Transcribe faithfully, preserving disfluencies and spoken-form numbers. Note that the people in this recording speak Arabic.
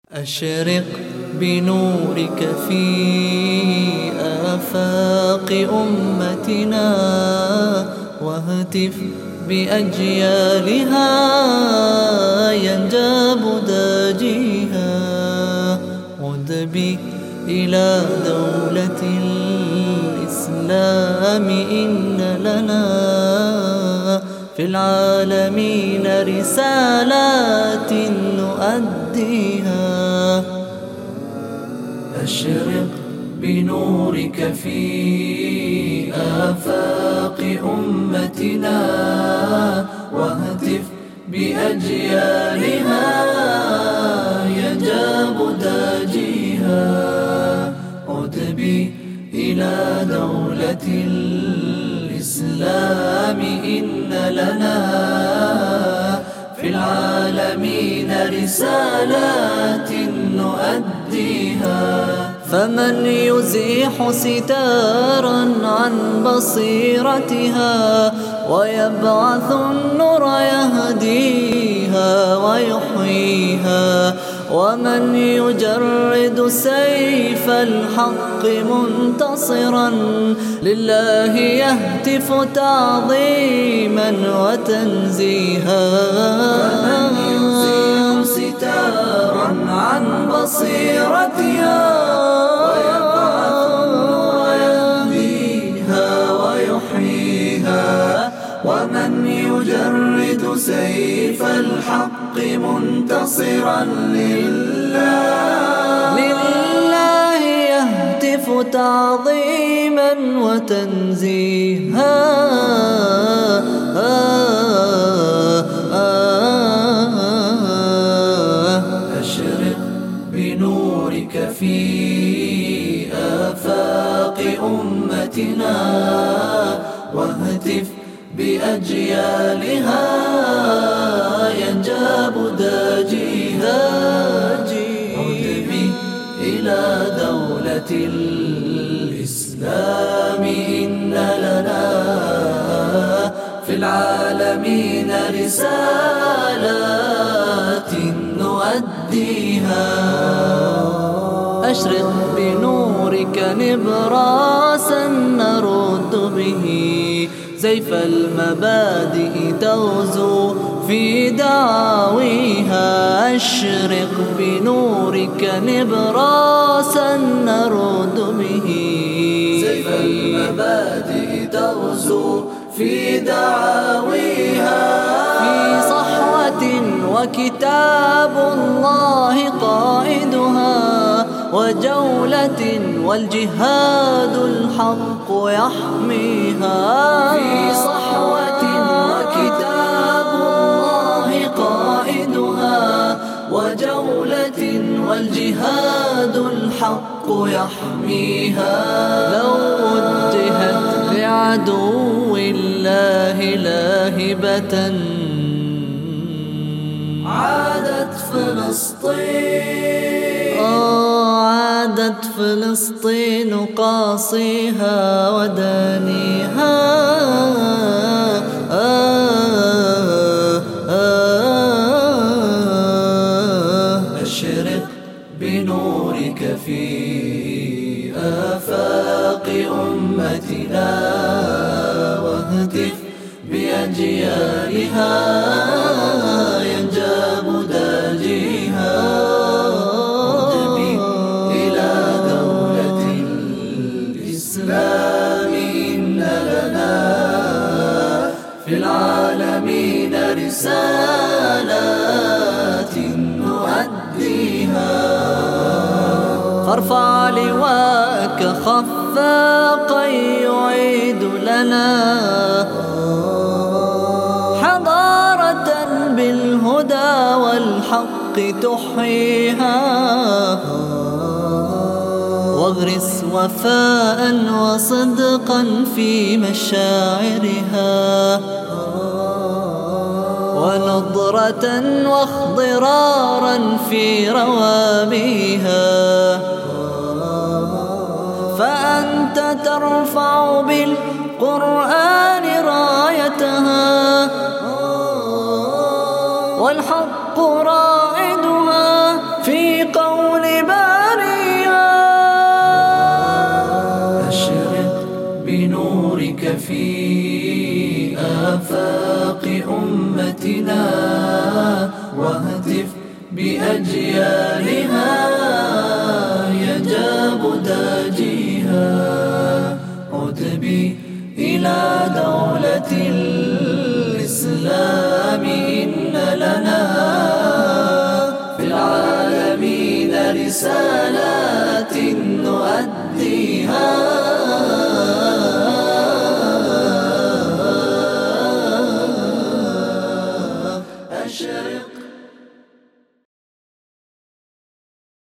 أشرق بنورك في آفاق أمتنا واهتف بأجيالها ينجاب داجيها. عد بي إلى دولة الإسلام إن لنا في العالمين رسالات نؤديها. أشرق بنورك في آفاق أمتنا واهتف بأجيالها ينجاب داجيها. عد بي إلى دولة الإسلام إن لنا في العالمين رسالات نؤديها. فمن يزيح ستارا عن بصيرتها ويبعث النور يهديها ويحييها، ومن يجرد سيف الحق منتصرا لله يهتف تعظيما وتنزيها. فمن يزيح ستارا عن بصيرتها ويبعث النور يهديها ويحييها، ومن يجرد سيف الحق منتصرا لله لله يهتف تعظيما وتنزيها. أشرق بنورك في آفاق أمتنا واهتف بأجيالها ينجاب داجيها. عد بي إلى دولة الإسلام إن لنا في العالمين رسالات نؤديها. أشرق بنورك نبراسا نرد به سيف المبادئ تغزو في دعاويها. أشرق بنورك نبراسا نرد به سيف المبادئ تغزو في دعاويها. في صحوة وكتاب الله قائدها وجولة والجهاد الحق يحميها. في صحوة وكتاب الله قائدها وجولة والجهاد الحق يحميها. لو وجهت لعدو الله لاهبة عادت فلسطين عادت فلسطين قاصيها ودانيها. أشرق بنورك في آفاق أمتنا واهتف بأجيالها ينجاب داجيها. في العالمين رسالات نؤديها. فارفع لواءك خفاقا يعيد لنا حضارة بالهدى والحق تحييها. واغرس وفاء وصدقا في مشاعرها ونضرة واخضرارا في روابيها. فأنت ترفع بالقرآن رايتها والحق رائدها في قوم منا واهتف بأجيالها يجاب داجيها. عد بي إلى دولة الإسلام إن لنا في العالمين رسالة